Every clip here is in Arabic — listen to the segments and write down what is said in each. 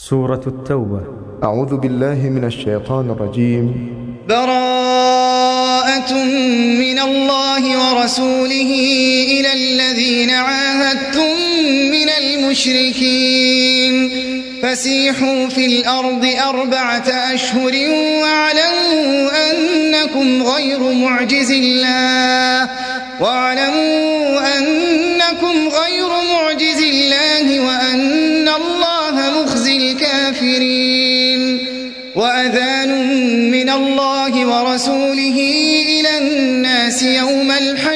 سورة التوبة. أعوذ بالله من الشيطان الرجيم. براءة من الله ورسوله إلى الذين عاهدتم من المشركين فسيحوا في الأرض 4 أشهر واعلموا أنكم غير معجز الله وأن الله مخزي الكافرين. وأذان من الله ورسوله إلى الناس يوم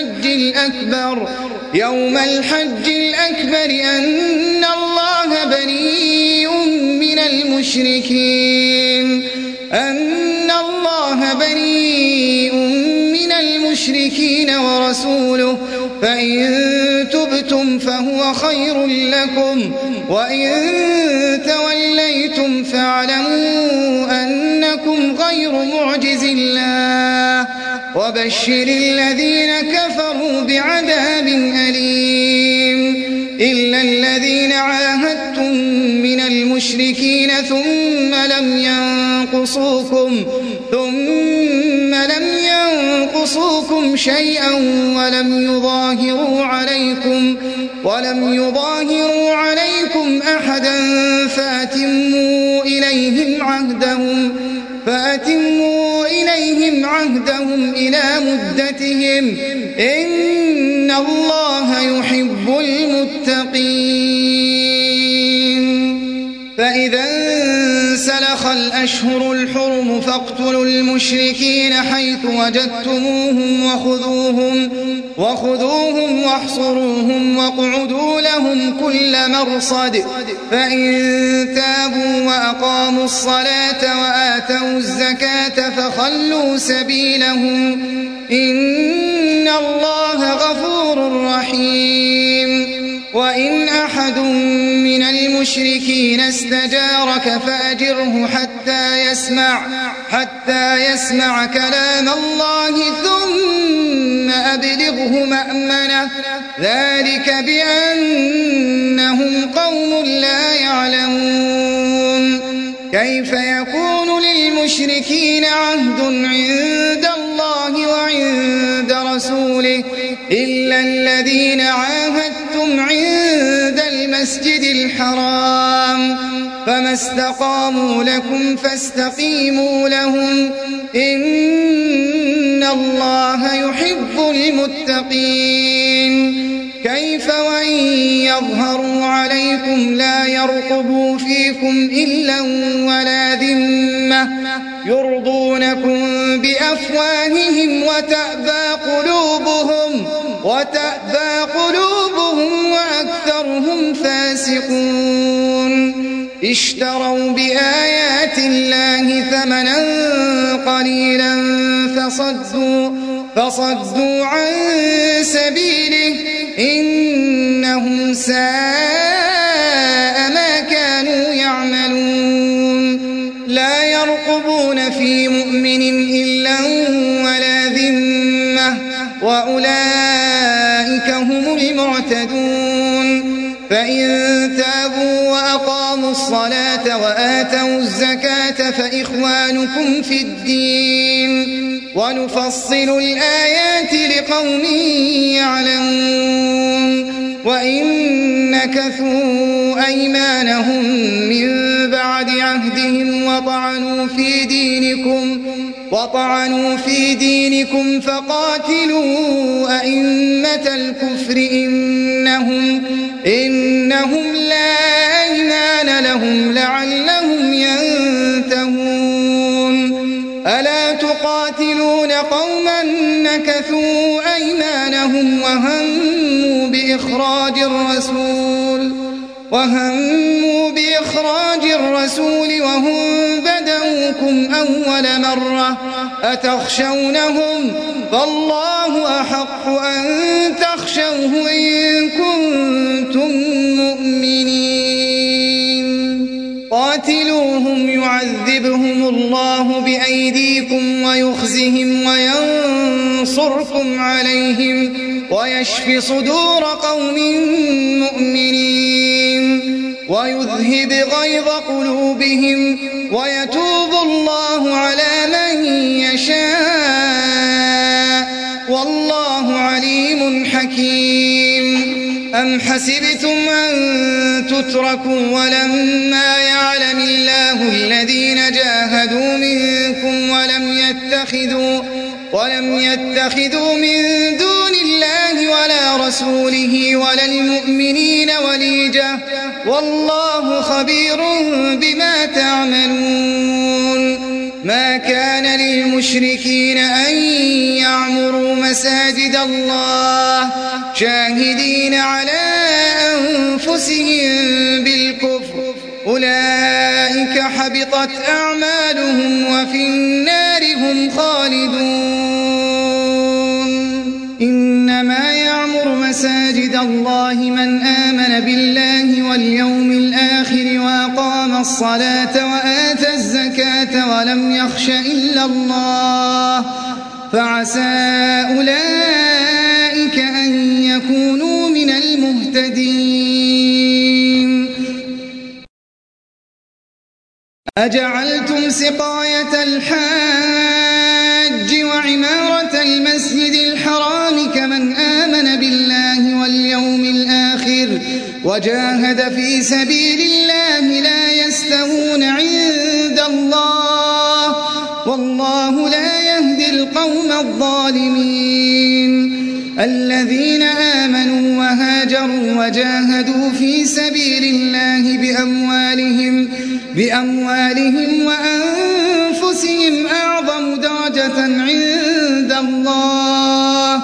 الحج الأكبر أن الله بريء من المشركين ورسوله فإن تبتم فهو خير لكم وإن توليتم فاعلموا أنكم غير معجز الله وبشر الذين كفروا بعذاب أليم. إلا الذين عاهدتم من المشركين ثم لم ينقصوكم شيئا ولم يظاهروا عليكم أحدا فأتموا إليهم عهدهم إلى مدتهم إن الله يحب المتقين. فإذا انسلخ الأشهر الحرم فاقتلوا المشركين حيث وجدتموهم وخذوهم واحصروهم واقعدوا لهم كل مرصد فإن تابوا وأقاموا الصلاة وآتوا الزكاة فخلوا سبيلهم إن الله غفور رحيم. وإن أحد من المشركين استجارك فأجره حتى يسمع كلام الله ثم أبلغه مأمنه ذلك بأنهم قوم لا يعلمون. كيف يكون للمشركين عهد عند الله وعند رسوله إلا الذين عاهدتم عند المسجد الحرام فما استقاموا لكم فاستقيموا لهم إن الله يحب المتقين. كيف وإن يظهروا عليكم لا يرقبوا فيكم إلا ولا ذمة يرضونكم بأفواههم وتأبى قلوبهم وأكثرهم فاسقون. اشتروا بآيات الله ثمنا قليلا فصدوا عن سبيله إنهم ساء ما كانوا يعملون. لا يرقبون في مؤمن إلا ولا ذمة وأولئك هم المعتدون. فإن تابوا وأقاموا الصلاة وآتوا الزكاة فإخوانكم في الدين ونفصل الآيات لقوم يعلمون. وإن نكثوا أيمانهم من بعد عهدهم وطعنوا في دينكم فقاتلوا أئمة الكفر إنهم لا أيمان لهم لعلهم ينتهون. ألا تقاتلون قوما نكثوا أيمانهم وهموا بإخراج الرسول وهم بدأوكم أول مرة أتخشونهم فالله أحق أن تخشوه إن كنتم مؤمنين. قاتلوهم يعذبهم الله بأيديكم ويخزهم وينصركم عليهم ويشف صدور قوم مؤمنين. ويذهب غيظ قلوبهم ويتوب الله على من يشاء والله عليم حكيم. أم حسبتم أن تتركوا ولما يعلم الله الذين جاهدوا منكم ولم يتخذوا من دون الله ولا رسوله ولا المؤمنين وليجة والله خبير بما تعملون. ما كان للمشركين أن يعمروا مساجد الله شاهدين على أنفسهم بالكفر أولئك حبطت أعمالهم وفي النار هم خالدون. إنما يعمر مساجد الله من آمن بالله واليوم الآخر وأقام الصلاة وآتى الزكاة ولم يخش إلا الله فعسى أولئك أن يكونوا من المهتدين. أجعلتم سقاية الحاج وعمارة المسجد الحرام كمن آمن بالله واليوم الآخر وجاهد في سبيل الله لا يستوون عند الله والله لا يهدي القوم الظالمين. الذين آمنوا وهاجروا وجاهدوا في سبيل الله بأموالهم وأنفسهم أعظم درجة عند الله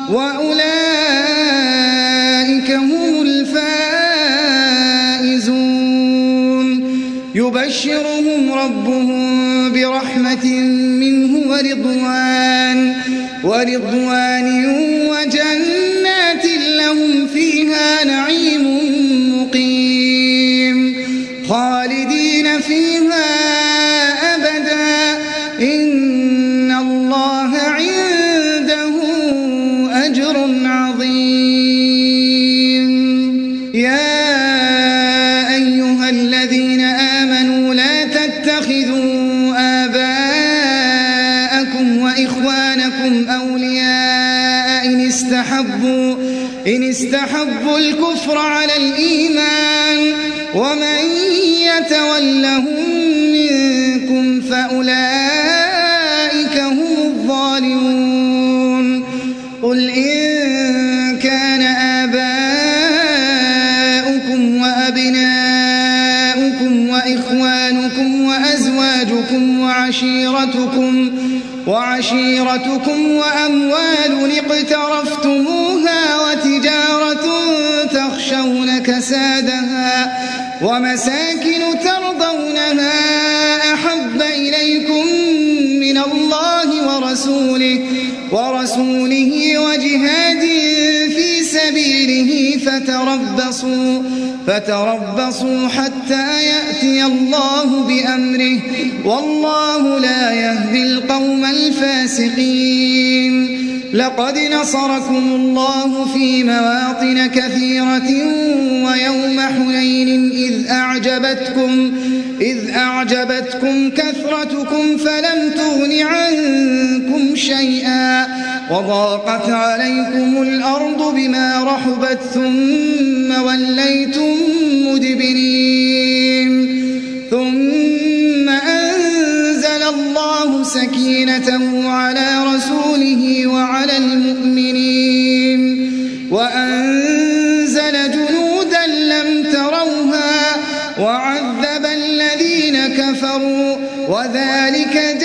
وأولئك هم الفائزون. يبشرهم ربهم برحمة منه ورضوان وجنات لهم فيها نعيم مقيم خالدين فيها أبدا إن الله عنده أجر عظيم. يا أيها الذين آمنوا لا تتخذوا آباءكم وإخوانكم أولياء إن استحبوا الكفر على الإيمان ومن يتولهم منكم فأولئك هم الظالمون. قل إن كان آباؤكم وأبناؤكم وإخوانكم وأزواجكم وعشيرتكم وأموال اقترفتموها وتجارة تخشون كسادها ومساكن ترضونها أحب إليكم من الله ورسوله وجهاد في سبيله فتربصوا حتى يأتي الله بأمره والله لا يهدي القوم الفاسقين. لقد نصركم الله في مواطن كثيرة ويوم حنين إذ أعجبتكم كثرتكم فلم تغن عنكم شيئا وضاقت عليكم الأرض بما رحبت ثم وليتم مدبرين. ثم أنزل الله سكينته على رسوله وعلى المؤمنين وأنزل جنودا لم تروها وعذب الذين كفروا وذلك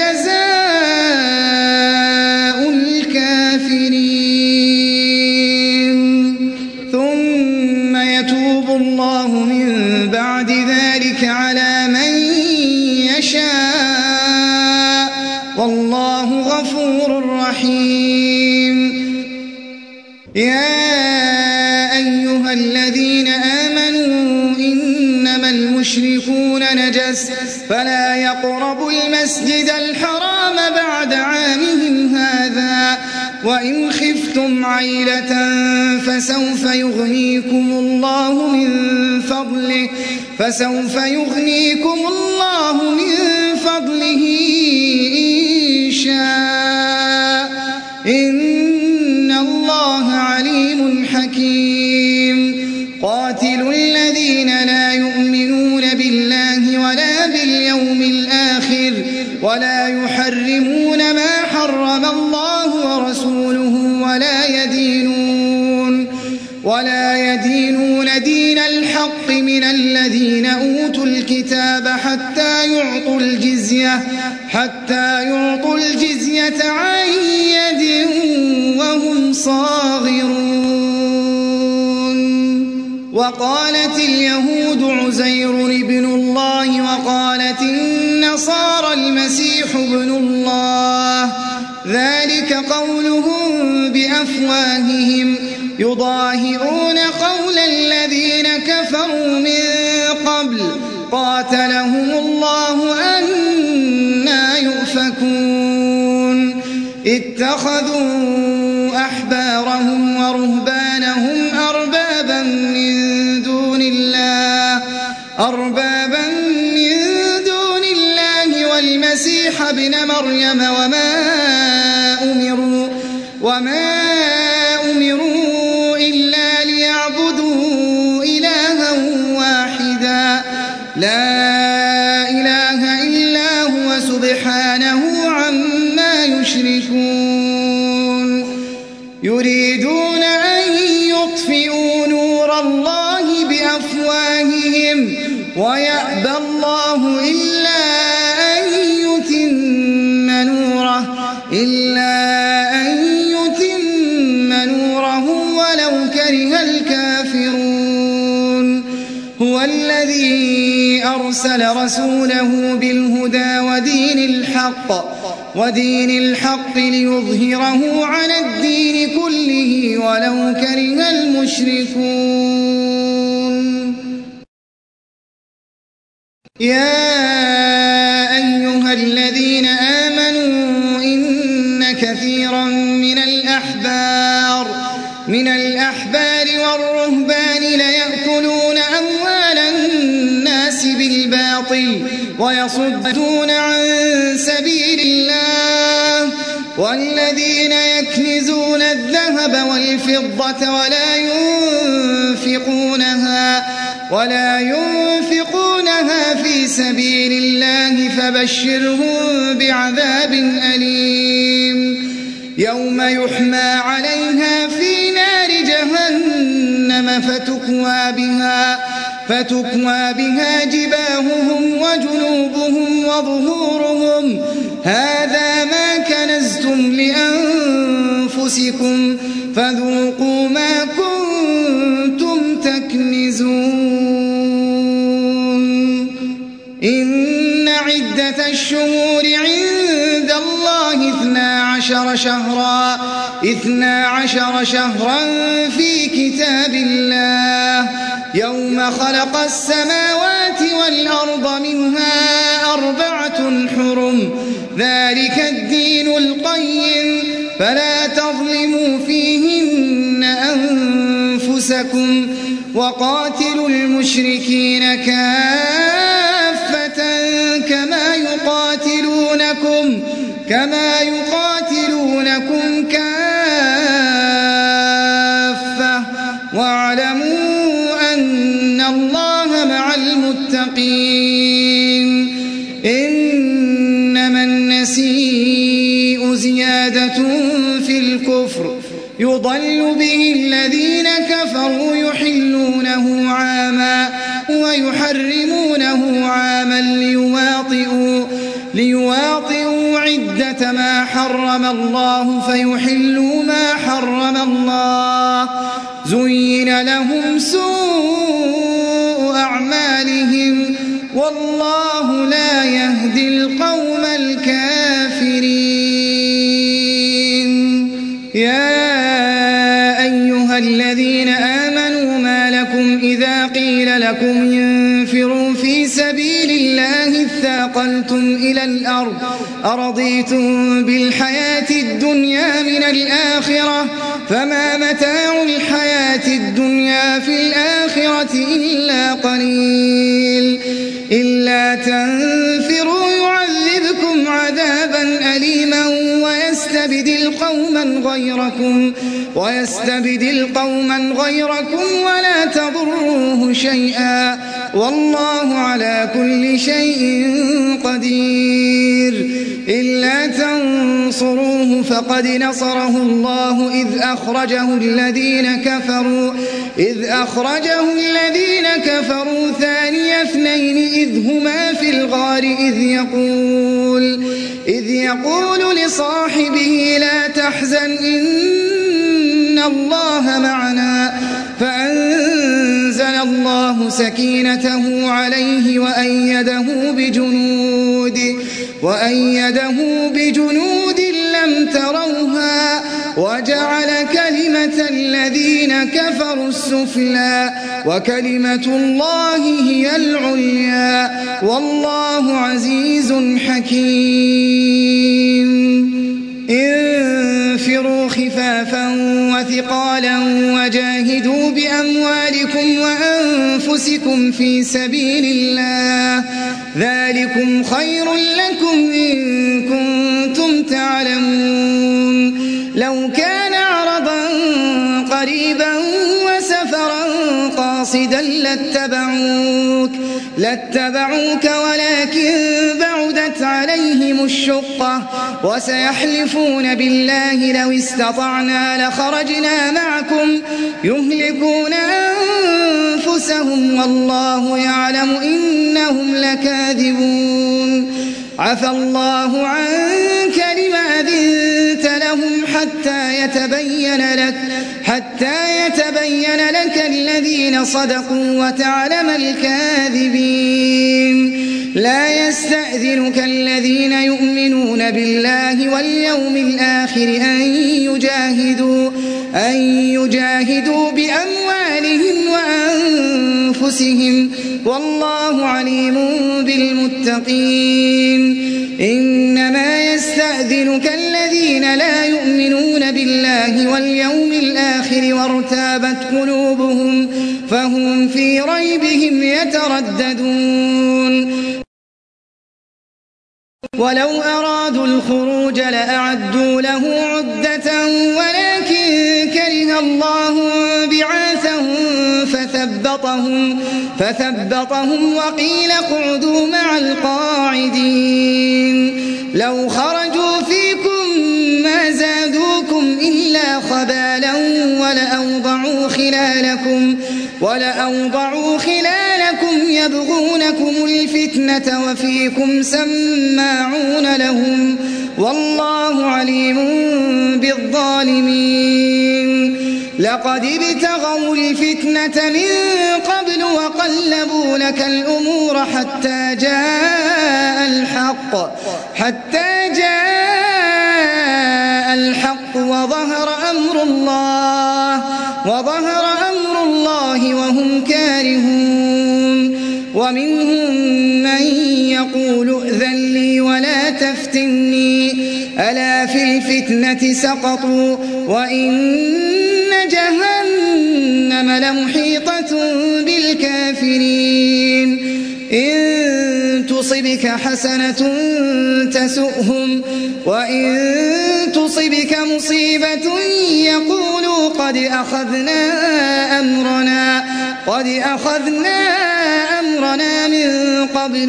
جزاء الكافرين. ثم يتوب الله من بعد ذلك على من يشاء والله غفور رحيم. يا أيها الذين آمنوا إنما المشركون نجس النجس فلا يقربوا المسجد الحرام بعد عامهم هذا وإن خفتم عيلة فسوف يغنيكم الله من فضله إن شاء إن الله عليم حكيم قاتلوا الذين لا يؤمنون بالله ولا باليوم الآخر ولا يحرمون ما حرم الله ورسوله ولا يدينون دين الحق من الذين أوتوا الكتاب حتى يعطوا الجزية عن يد وهم صاغرون. وقالت اليهود عزير ابن الله وقالت النصارى المسيح ابن الله ذلك قولهم بأفواههم يضاهئون قول الذين كفروا من قبل قاتلهم الله أنى يؤفكون اتخذوا أحبارهم ورهبانهم أربابا من دون الله والمسيح ابن مريم وما أمروا إلا ليعبدوا إلها واحدا لا إله إلا هو سبحانه عما يشركون يريدون أن يطفئوا نور الله بأفواههم ويأبى الله إلا أن يتم نوره ولو كره الكافرون. هو الذي أرسل رسوله بالهدى ودين الحق ليظهره على الدين كله ولو كره المشركون. يا أيها الذين آمنوا إن كثيرا من الأحبار والرهبان ليأكلون أموال الناس بالباطل ويصدون عن سبيل الله والذين يكنزون الذهب والفضة ولا ينفقونها في سبيل الله فبشرهم بعذاب أليم يوم يحمى عليها في نار جهنم فتكوى بها جباههم وجنوبهم وظهورهم هذا ما كنزتم لأنفسكم فذوقوا ما كنتم تكنزون. إن عدة الشهور عند الله 12 شهرا في كتاب الله يوم خلق السماوات والأرض منها 4 حرم ذلك الدين القيم فلا تظلموا فيهن أنفسكم وقاتلوا المشركين كافة كما يقاتلونكم كافة واعلموا أن الله مع المتقين. إنما النسيء زيادة في الكفر يضل به الذين كفروا يحلونه عاما ويحرمونه عاما ليواطئوا عدة ما حرم الله فيحلوا ما حرم الله زين لهم سوء أعمالهم والله لا يهدي القوم الكافرين. يا أيها الذين آمنوا ما لكم إذا قيل لكم انفروا في سبيل الله انتقلتم إلى الأرض أرضيتم بالحياة الدنيا من الآخرة فما متاع الحياة الدنيا في الآخرة إلا قليل إلا تنفروا يعذبكم عذابا أليما ويستبدل قوما غيركم ولا تضروه شيئا والله على كل شيء قدير إلا تنصروه فقد نصره الله إذ أخرجه الذين كفروا ثاني اثنين إذ هما في الغار إذ يقول لصاحبه لا تحزن إن الله معنا فأنزل الله سكينته عليه وأيده بجنود لم تروها وجعل كلمة الذين كفروا السفلى وكلمة الله هي العليا والله عزيز حكيم انفروا خفافا وثقالا وجاهدوا بأموالكم وأنفسكم في سبيل الله ذلكم خير لكم إن كنتم تعلمون لو كان عرضا قريبا وسفرا قاصدا لاتبعوك ولكن بعدت عليهم الشقة وسيحلفون بالله لو استطعنا لخرجنا معكم يهلكون أنفسهم والله يعلم إنهم لكاذبون عفى الله عنك لما أذنت لهم حتى يتبين لك الذين صدقوا وتعلم الكاذبين لا يستأذنك الذين يؤمنون بالله واليوم الآخر أن يجاهدوا بأموالهم وأنفسهم والله عليم بالمتقين إنما يستأذنك الذين لا يؤمنون بالله واليوم الآخر وارتابت قلوبهم فهم في ريبهم يترددون ولو أرادوا الخروج لأعدوا له عدة ولكن كره الله بعاثهم فثبطهم وقيل اقعدوا مع القاعدين لو خرجوا فيكم ما زادوكم إلا خبالا ولأوضعوا خلالكم يبغونكم الفتنة وفيكم سماعون لهم والله عليم بالظالمين لقد ابتغوا الفتنة من قبل وقلبوا لك الأمور حتى جاء الحق وظهر أمر الله وهم كارهون ومنهم من يقول ائذن لي ولا تفتني ألا في الفتنة سقطوا وإن جهنم لمحيطة بالكافرين إن تصبك حسنة تسؤهم وإن تصبك مصيبة يقولوا قد أخذنا أمرنا من قبل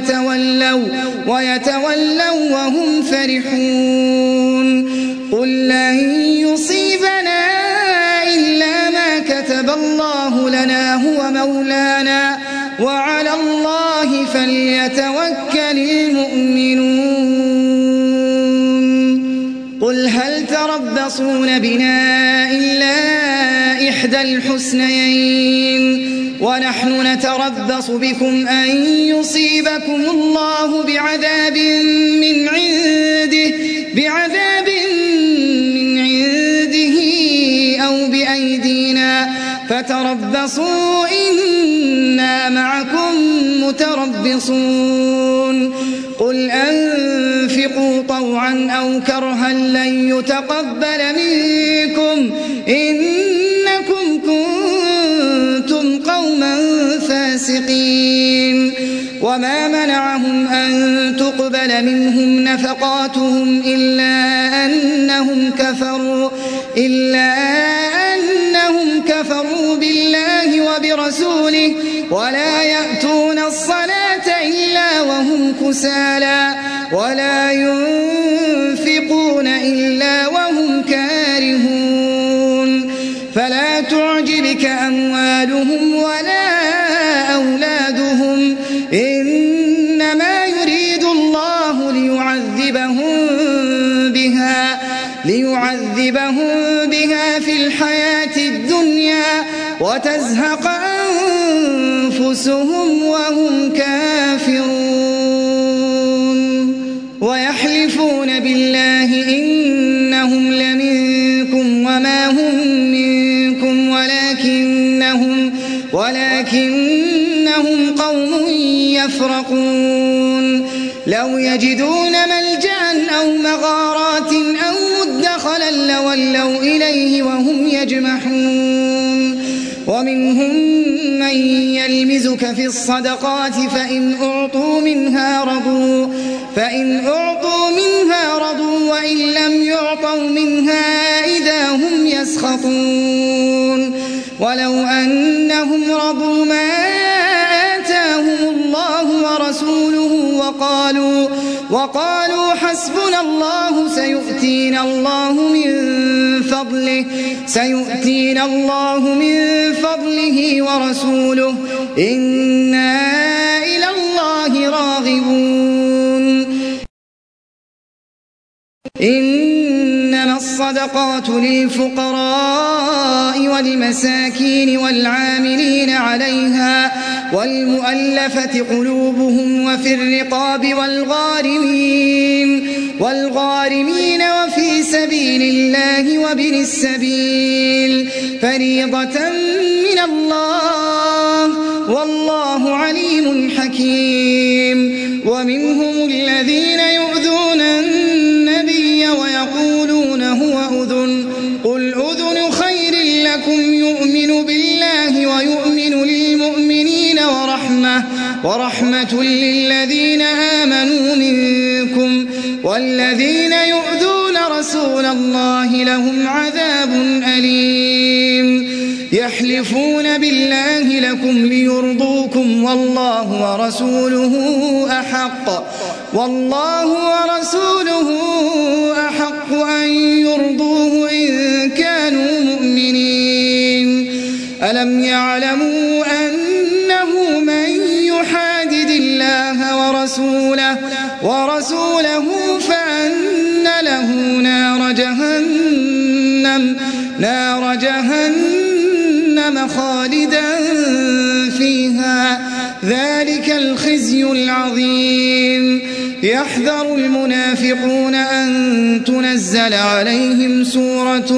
ويتولوا وهم فرحون قل لن يصيبنا إلا ما كتب الله لنا هو مولانا وعلى الله فليتوكل المؤمنون قل هل تربصون بنا إلا إحدى الحسنيين ونحن نتربص بكم أن يصيبكم الله بعذاب من عنده أو بأيدينا فتربصوا إنا إنا معكم متربصون قل أنفقوا طوعا أو كرها لن يتقبل منكم إنكم كنتم قوما فاسقين وما منعهم أن تقبل منهم نفقاتهم إلا أنهم كفروا بالله وبرسوله ولا يأتون الصلاة إلا وهم كسالى ولا ينفقون إلا وهم كارهون فلا تعجبك أموالهم ولا أولادهم إنما يريد الله ليعذبهم بها في الحياة الدنيا وتزهق أنفسهم وهم كافرون ويحلفون بالله إنهم لمنكم وما هم منكم ولكنهم قوم يفرقون لو يجدون ملجأ أو مغارات أو مدخلا لولوا إليه وهم يجمحون ومنهم من يلمزك في الصدقات فإن أعطوا منها رضوا وإن لم يعطوا منها إذا هم يسخطون ولو أنهم رضوا ما آتاهم الله ورسوله وقالوا حسبنا الله سيؤتينا الله من فضله ورسوله إنا إلى الله راغبون إنما الصدقات للفقراء والمساكين والعاملين عليها والمؤلفة قلوبهم وفي الرقاب والغارمين وفي سبيل الله وابن السبيل فريضة من الله والله عليم حكيم ومنهم الذين يؤذون النبي ويقولون هو أذن قل أذن خير لكم يؤمن بالله ويؤمن للمؤمنين ورحمة للذين آمنوا منكم والذين يؤذون رسول الله لهم عذاب أليم يحلفون بالله لكم ليرضوكم والله ورسوله أحق أن يرضوه إن كانوا مؤمنين ألم يعلموا أنه من يحادد الله ورسوله فأن له نار جهنم خالدا فيها ذلك الخزي العظيم يحذر المنافقون أن تنزل عليهم سورة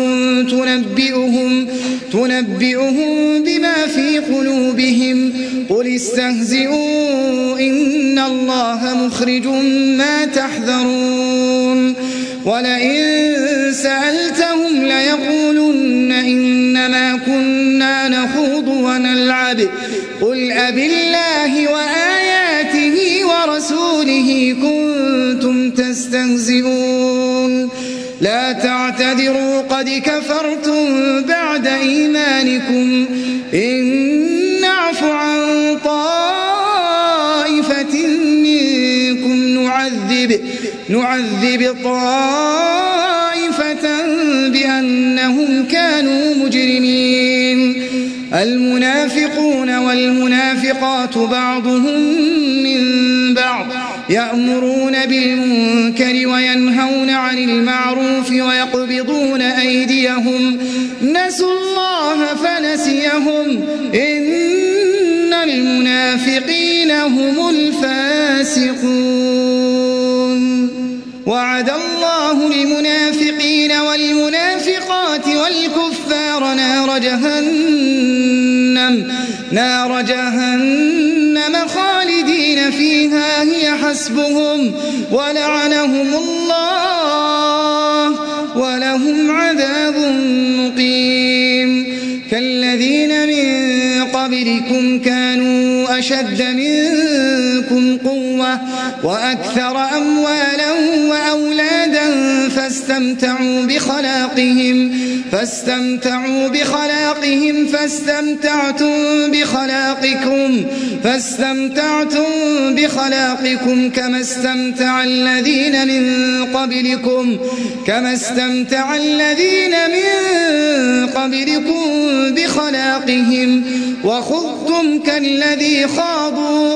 تنبئهم بما في قلوبهم قل استهزئوا إن الله مخرج ما تحذرون ولئن سألتهم ليقولن إنما كنا نخوض ونلعب قل أبالله وآياته ورسوله كنتم تستهزئون لا تعتذروا قد كفرتم بعد إيمانكم إن نعف عن طائفة منكم نعذب طائفة بأنهم كانوا مجرمين المنافقون والمنافقات بعضهم من بعض يأمرون بالمنكر وينهون عن المعروف ويقبضون أيديهم نسوا الله فنسيهم إن المنافقين هم الفاسقون وعد الله المنافقين والمنافقات والكفار نار جهنم فيها هي حسبهم ولعنهم الله ولهم عذاب مقيم كالذين من قبلكم كانوا أشد منكم قوة وأكثر أموالا وأولادا فاستمتعوا بخلاقهم فاستمتعتم بخلاقكم كما استمتع الذين من قبلكم بخلاقهم وخضتم كالذي خاضوا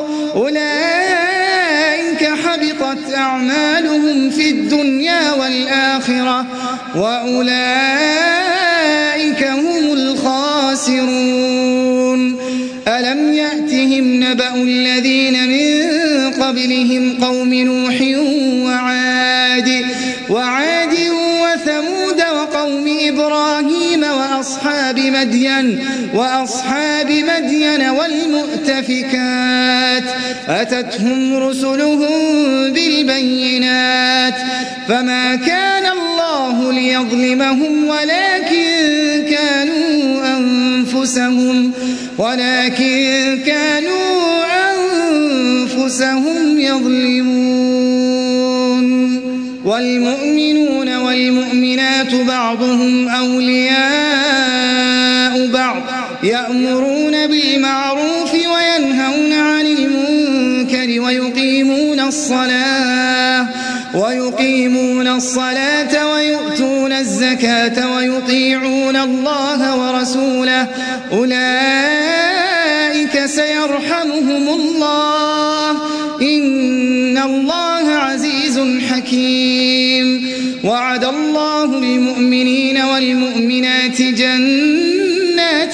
أولئك حبطت أعمالهم في الدنيا والآخرة وأولئك هم الخاسرون ألم يأتهم نبأ الذين من قبلهم قوم نوح وعاد وثمود وقوم إبراهيم وأصحاب مدين والمؤتفكات أتتهم رسلهم بالبينات فما كان الله ليظلمهم ولكن كانوا أنفسهم يظلمون والمؤمنون والمؤمنات بعضهم أولياء بعض يأمرون بالمعروف وينهون عن المنكر ويقيمون الصلاة ويؤتون الزكاة ويطيعون الله ورسوله أولئك سيرحمهم الله إن الله عزيز حكيم وعد الله المؤمنين والمؤمنات جنات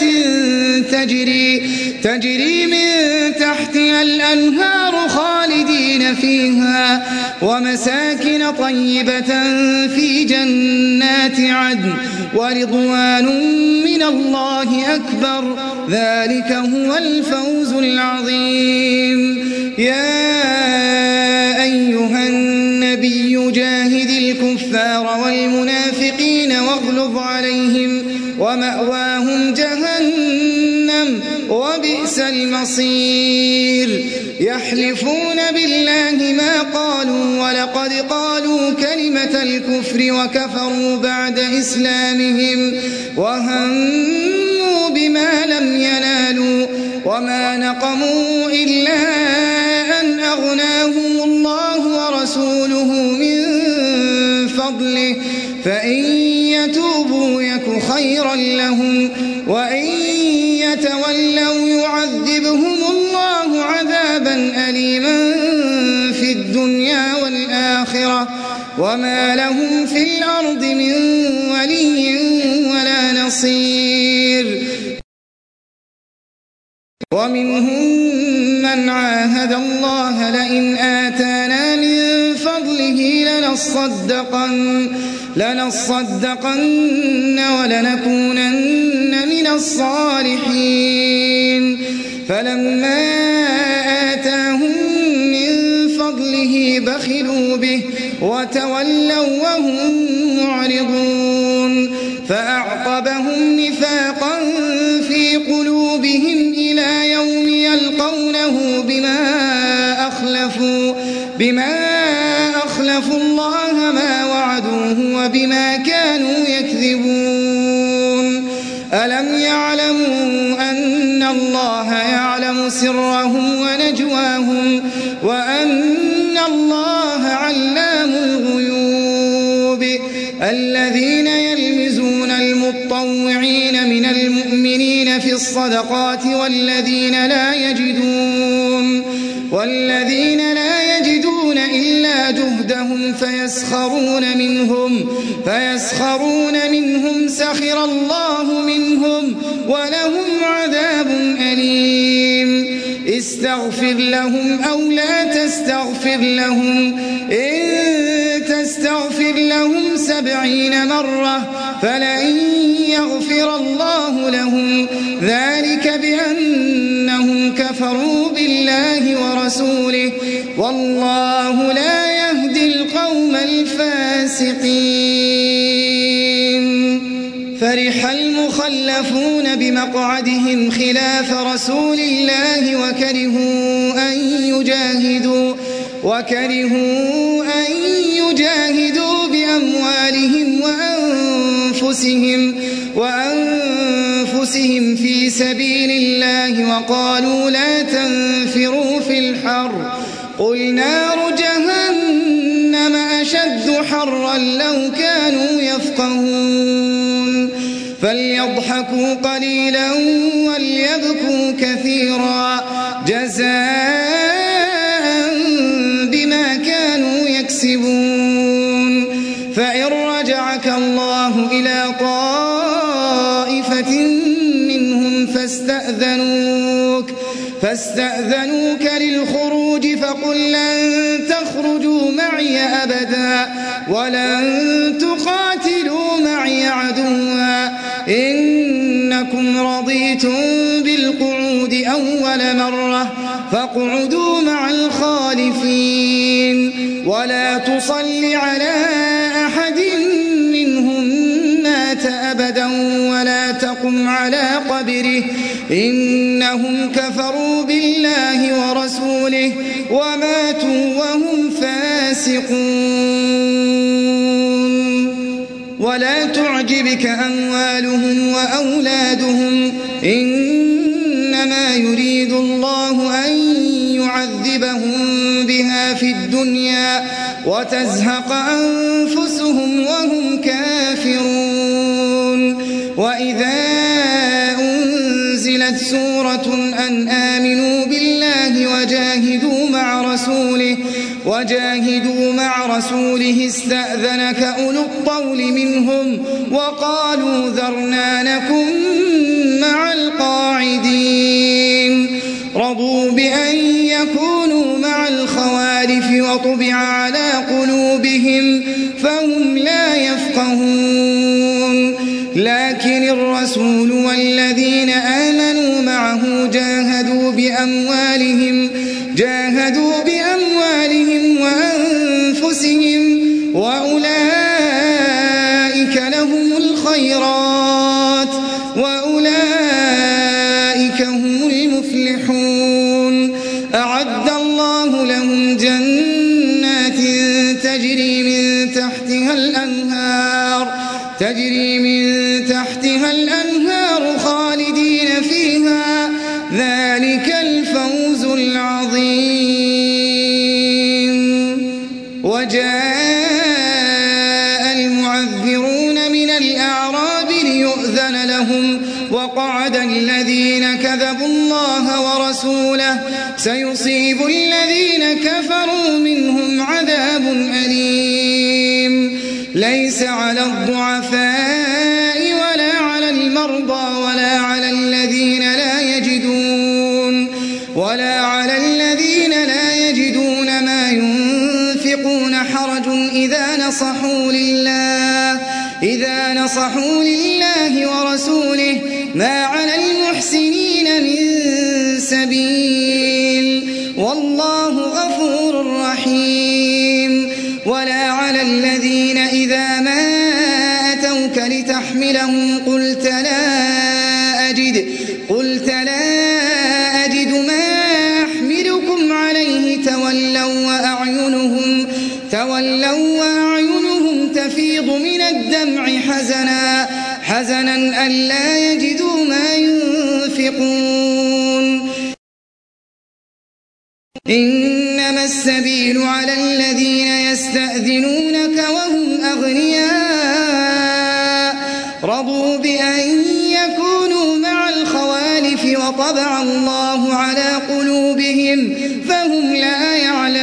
تجري من تحتها الأنهار خالدين فيها ومساكن طيبة في جنات عدن ورضوان من الله أكبر ذلك هو الفوز العظيم يا أيها النبي جاهد الكفار والمنافقين واغلظ عليهم ومأواهم جهنم وبئس المصير يحلفون بالله ما قالوا ولقد قالوا كلمة الكفر وكفروا بعد إسلامهم وهموا بما لم ينالوا وما نقموا إلا أن أغناهم الله ورسوله من فضله فإن يتوبوا يك خيرا لهم وإن يتولوا يعذبهم الله عذابا أليما في الدنيا والآخرة وما لهم في الأرض من ولي ولا نصير ومنهم من عاهد الله لئن آتانا من فضله لنصدقن ولنكونن من الصالحين فلما آتاهم من فضله بخلوا به وتولوا وهم معرضون فأعقبهم نفاقا في قلوبهم إلى يوم يلقونه بما أخلفوا الله ما وعدوه وبما كانوا يكذبون ألم يعلموا أن الله يعلم سرهم ونجواهم وأن الله علام الغيوب الذين يلمزون المطوعين من المؤمنين في الصدقات والذين لا يجدون إلا جهدهم فيسخرون منهم سخر الله منهم ولهم عذاب أليم استغفر لهم أو لا تستغفر لهم إن تستغفر لهم 70 مرة فلن يغفر الله لهم ذلك بأنهم كفروا بالله الله ورسوله والله لا يهدي القوم الفاسقين. فرح المخلفون بمقعدهم خلاف رسول الله وكرهوا أن يجاهدوا بأموالهم وأنفسهم في سبيل الله وقالوا لا تنفروا في الحر قل نار جهنم أشد حرا لو كانوا يفقهون. فليضحكوا قليلا وليبكوا كثيرا جزاء بما كانوا يكسبون. فإن رجعك الله إلى طائفة منهم فاستأذنوك للخروج فقل لن تخرجوا معي أبدا ولن تقاتلوا معي عدوا إنكم رضيتم بالقعود أول مرة فاقعدوا مع الخالفين ولا تصل على أحد منهم مات أبدا ولا تقم على قبره إنهم كفروا بالله ورسوله وماتوا وهم فاسقون. ولا تعجبك أموالهم وأولادهم إنما يريد الله أن يعذبهم بها في الدنيا وتزهق أنفسهم وهم كافرون. وإذا أنزلت سورة أن آمنوا بالله وجاهدوا مع رسوله استأذنك أولو الطول منهم وقالوا ذرنا نكن مع القاعدين. رضوا بأن يكونوا مع الخوالف وطبع على قلوبهم فهم لا يفقهون. لكن الرسول والذين آمنوا معه جاهدوا بأموالهم وأنفسهم وأولئك لهم الخيرات وأولئك هم المفلحون. أعد الله لهم جنات تجري من تحتها الأنهار خالدين فيها ذلك الفوز العظيم. وجاء المعذرون من الأعراب ليؤذن لهم وقعد الذين كذبوا الله ورسوله سيصيب الذين كفروا منهم عذاب أليم. ليس على الضعفاء ولا على المرضى ولا على الذين لا يجدون ما ينفقون حرج إذا نصحوا لله ورسوله ما على المحسنين من سبيل والله غفور رحيم. ولا على الذين إذا ما أتوك لتحملهم قلت لا أجد ما أحملكم عليه تولوا وأعينهم تفيض من الدمع حزنا ألا يجدوا ما ينفقون. إنما السبيل على الذين يستأذنونك وهم أغنياء رضوا بأن يكونوا مع الخوالف وطبع الله على قلوبهم فهم لا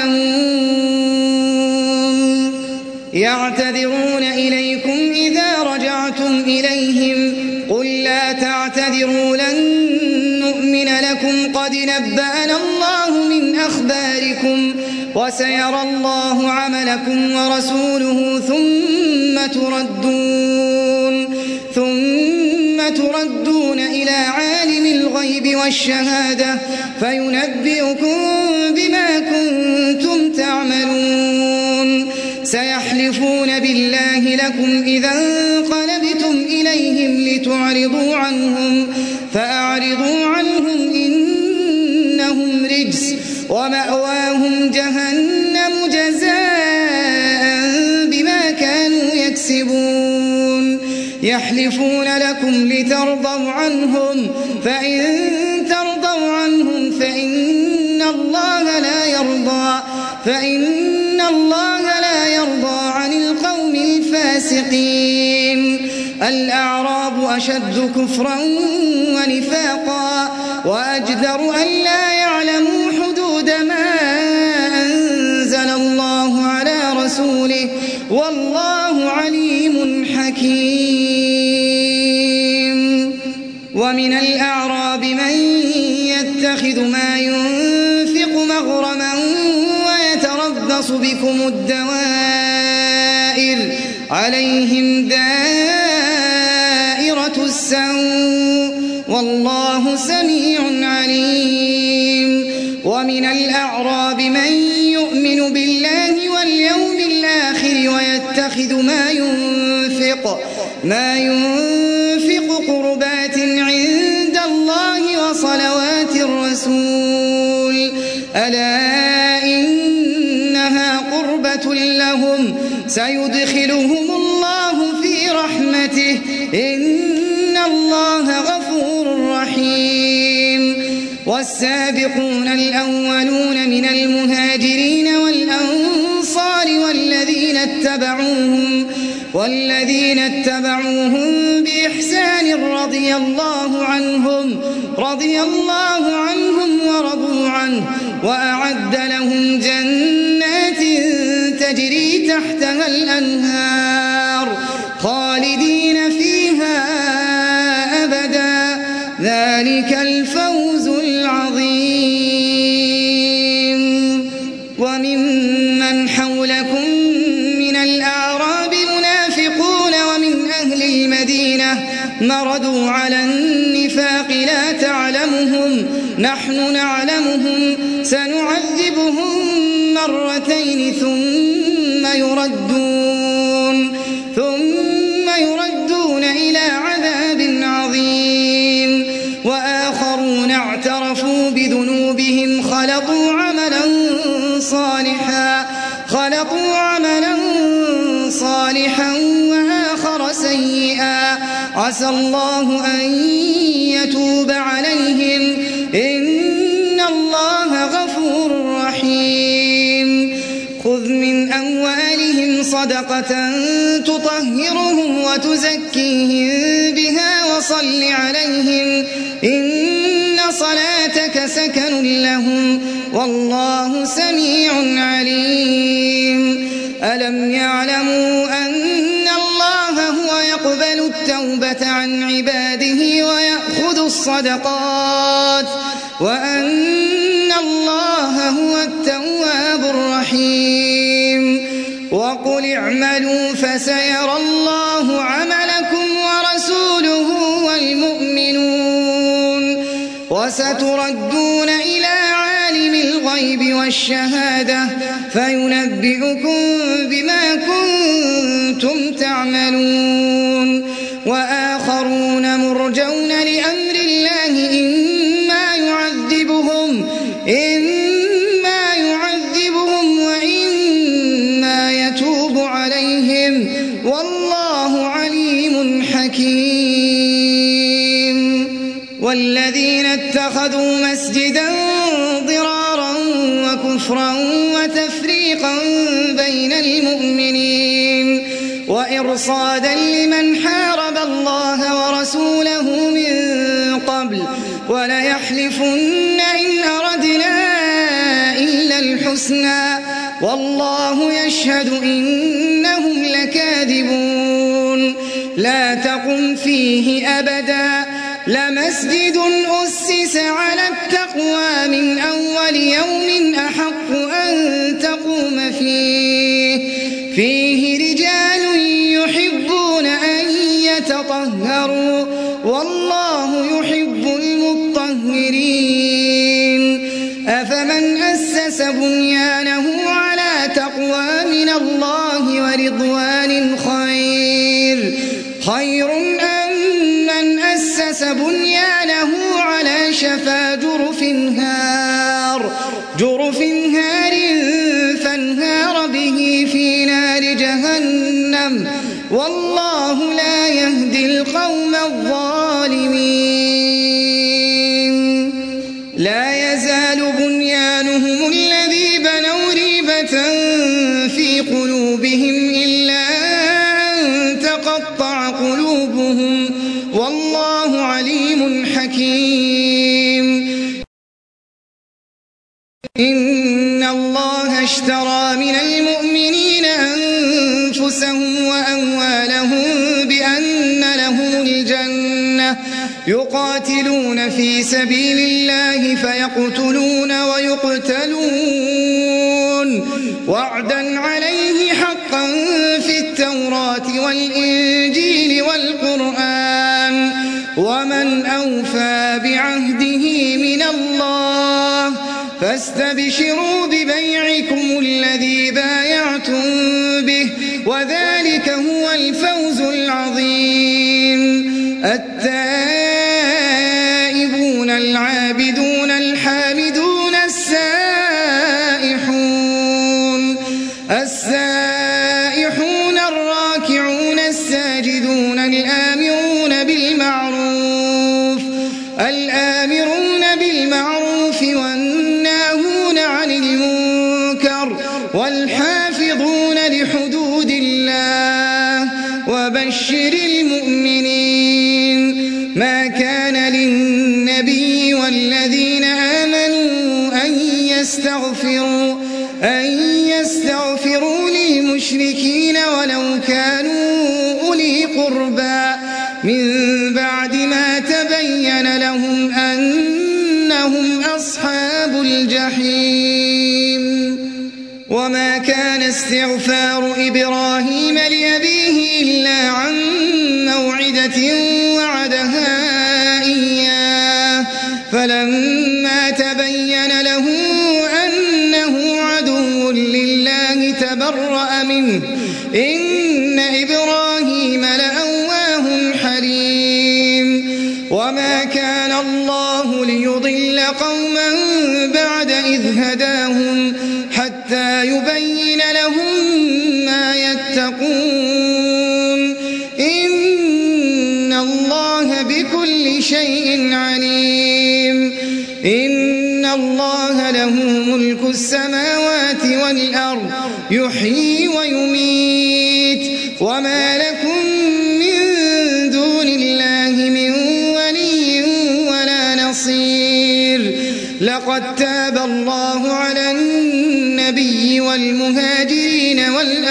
يعلمون. يعتذرون إليكم إذا رجعتم إليهم قل لا تعتذروا لن نؤمن لكم قد نبأنا الله من أخباركم وسيرى الله عملكم ورسوله ثم تردون إلى عالم الغيب والشهادة فينبئكم بما كنتم تعملون سيحلفون بالله لكم إذا انقلبتم إليهم لتعرضوا عنهم فأعرضوا عنهم إنهم رجس ومأواهم جهنم جزاء بما كانوا يكسبون يحلفون لكم لترضوا عنهم فإن ترضوا عنهم فإن الله لا يرضى عن القوم الفاسقين الأعراب أشد كفرا ونفاقا وأجدر أن لا يعلموا حدود ما أنزل الله على رسوله والله عليم حكيم ومن الأعراب من يتخذ ما ينفق مغرما ويتربص بكم الدوائر عليهم دائرة السوء والله سميع عليم ومن الأعراب من يؤمن بالله واليوم الآخر ويتخذ ما ينفق قربات عند الله وصلوات الرسول ألا إنها قربة لهم سيدخلهم الله في رحمته إن الله غفور رحيم والسابقون الأولون من المهاجرين والأنصار والذين اتبعوهم بإحسان رضي الله عنهم ورضوا عنه وأعد لهم جنات تجري تحتها الأنهار خالدين فيها أبدا ذلك الفوز العظيم وممن حولكم من الأعراب منافقون ومن أهل المدينة مردوا على النفاق لا تعلمهم نحن نعلمهم سنعذبهم مرتين ثم يردون إلى عذاب عظيم وآخرون اعترفوا بذنوبهم خلطوا عملا صالحا وآخر سيئا عسى الله أن يتوب عليهم إن الله غفور رحيم خذ من أموالهم صدقة تطهرهم وتزكيهم بها وصل عليهم إن صلاتك سكن لهم والله سميع عليم ألم يعلموا أن الله هو يقبل التوبة عن عباده ويأخذ الصدقات وأن الله هو التواب الرحيم وقل اعملوا فسيرى الله عملكم ورسوله والمؤمنون وستردون إلى عالم الغيب والشهادة فينبئكم بما كنتم تعملون وآخرون مرجون لأمر الله إما يعذبهم وإما يتوب عليهم والله عليم حكيم والذين اتخذوا مسجدا ضرارا وكفرا وتفريقا بين المؤمنين وإرصادا لمن حارب الله ورسوله من قبل وليحلفن إن أردنا إلا الحسنى والله يشهد إنهم لكاذبون لا تقم فيه أبدا لمسجد أسس على التقوى من أول يوم أحق أن تقوم فيه رجال يحبون أن يتطهروا من الله ورضوان خير أم من أسس بنيانه على شفا جرف هار فانهار به في نار جهنم والله لا يهدي القوم الظالمين لا يزال بنيانهم الذي بنوا ريبة في قلوبهم إلا أن تقطع قلوبهم والله عليم حكيم إن الله اشترى من المؤمنين أنفسهم وأموالهم بأن لهم الجنة يقاتلون في سبيل الله فيقتلون ويقتلون وعدا عليه حقا في التوراة والإنجيل والقرآن ومن أوفى بعهده من الله فاستبشروا ببيعكم الذي بايعتم به وذلك هو الفوز العظيم التائبون العابدون الحامدون السائحون الراكعون الساجدون الآمرون بالمعروف والناهون عن المنكر والحافظون لحدود الله وبشر المؤمنين ما كان للنبي والذين آمنوا أن يستغفروا للمشركين ولو كانوا أولي قربى من بعد ما تبين لهم أنهم أصحاب الجحيم وما كان استغفار إبراهيم لأبيه إلا عن موعدة وعدها إياه فلما تبين له أنه عدو لله تبرأ منه إن إبراهيم لأواه حليم وما كان الله ليضل قوما بعد إذ هداهم حتى يبين لهم ما يتقون إن الله بكل شيء عليم إن الله له ملك السماوات والأرض يحيي ويميت وما لكم من دون الله من ولي ولا نصير لقد تاب الله على النبي والمهاجرين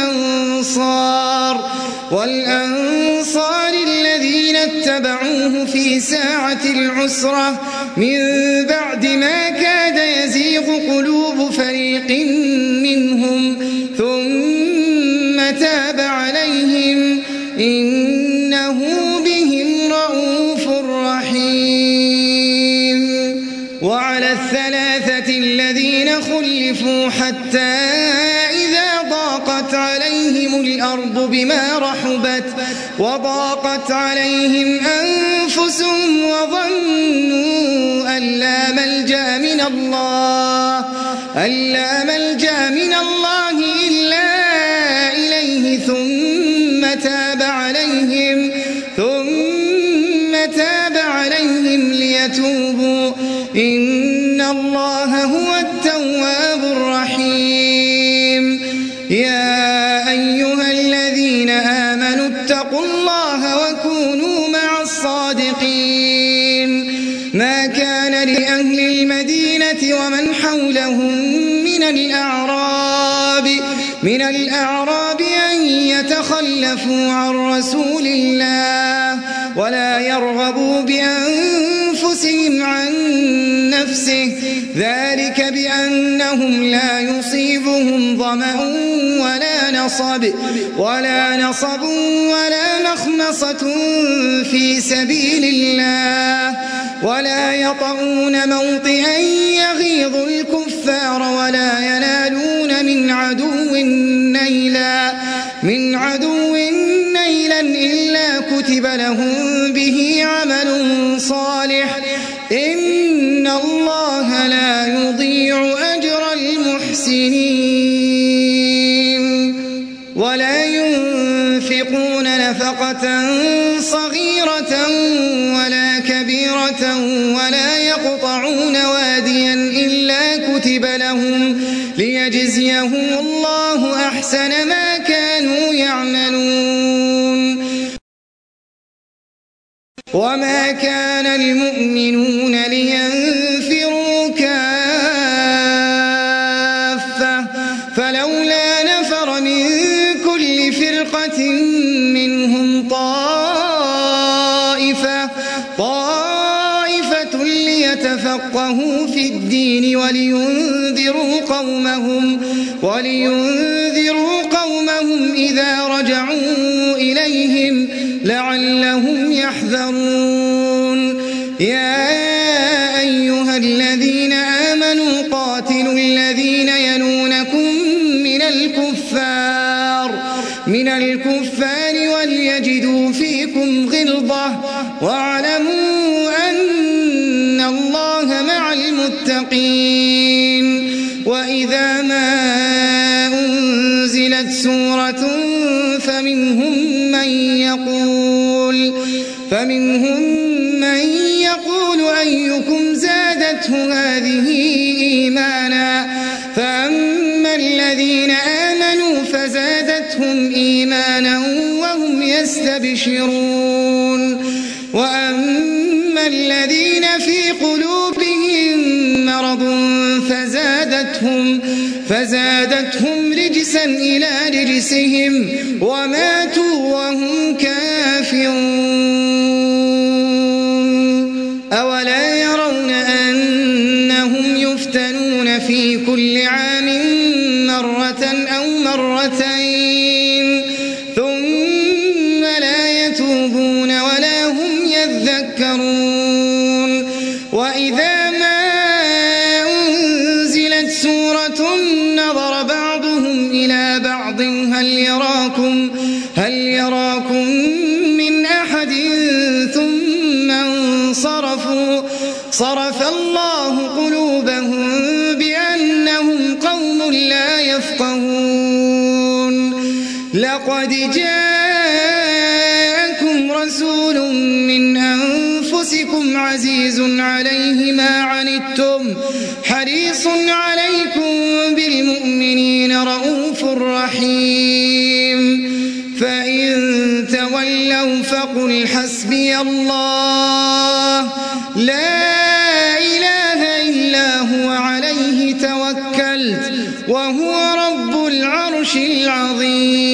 والأنصار الذين اتبعوه في ساعة العسرة من بعد ما كاد يزيغ قلوب فريق منهم ثم تاب عليهم إنه بهم رءوف رحيم وعلى الثلاثة الذين خلفوا حتى إذا ضاقت عليهم الأرض بما رحبت وضاقت عليهم أنفسهم وظنوا أن لا ملجأ من الله إلا إليه ثم تاب عليهم ليتوبوا إن الله هو التواب الرحيم يا أيها الذين آمنوا اتقوا الله وكونوا مع الصادقين ما كان لأهل المدينة ومن حولهم من الأعراب أن يتخلفوا عن رسول الله ولا يرغبوا بأنفسهم عن نفسه ذلك بأنهم لا يصيبهم ظمأ ولا نصب ولا مخمصة في سبيل الله ولا يطؤون موطئا يغيظ الكفار ولا ينالون من عدو نيلا إلا كتب لهم به عمل صالح إن الله لا يضيع أجر المحسنين ولا ينفقون نفقة صغيرة ولا كبيرة ولا يقطعون واديا إلا كتب لهم ليجزيهم الله أحسن ما كانوا يعملون وما كان المؤمنون لينفروا كافة فلولا نفر من كل فرقة منهم طائفة ليتفقهوا في الدين ولينذروا قومهم إذا رجعوا إليهم لعلهم يحذرون يا أيها الذين آمنوا قاتلوا الذين يلونكم من الكفار وليجدوا فيكم غلظة واعلموا أن الله مع المتقين وإذا ما أنزلت سورة فمنهم من يقول أيكم زادته هذه إيمانا فأما الذين آمنوا فزادتهم إيمانا وهم يستبشرون وأما الذين في قلوبهم مرض فزادتهم رجسا إلى رجسهم وماتوا وهم كافرون أولا يرون أنهم يفتنون في كل عام مرة أو مرتين ثم لا يتوبون ولا هم يذكرون وإذا ما أنزلت سورة نظر بعضهم إلى بعض هل يراكم من أحد ثم انصرفوا صرف الله قلوبهم بأنهم قوم لا يفقهون لقد جاءكم رسول من أنفسكم عزيز عليه ما عنتم حريص عليكم بالمؤمنين رؤوف رحيم فإن تولوا فقل حسبي الله لا إله إلا هو عليه توكلت وهو رب العرش العظيم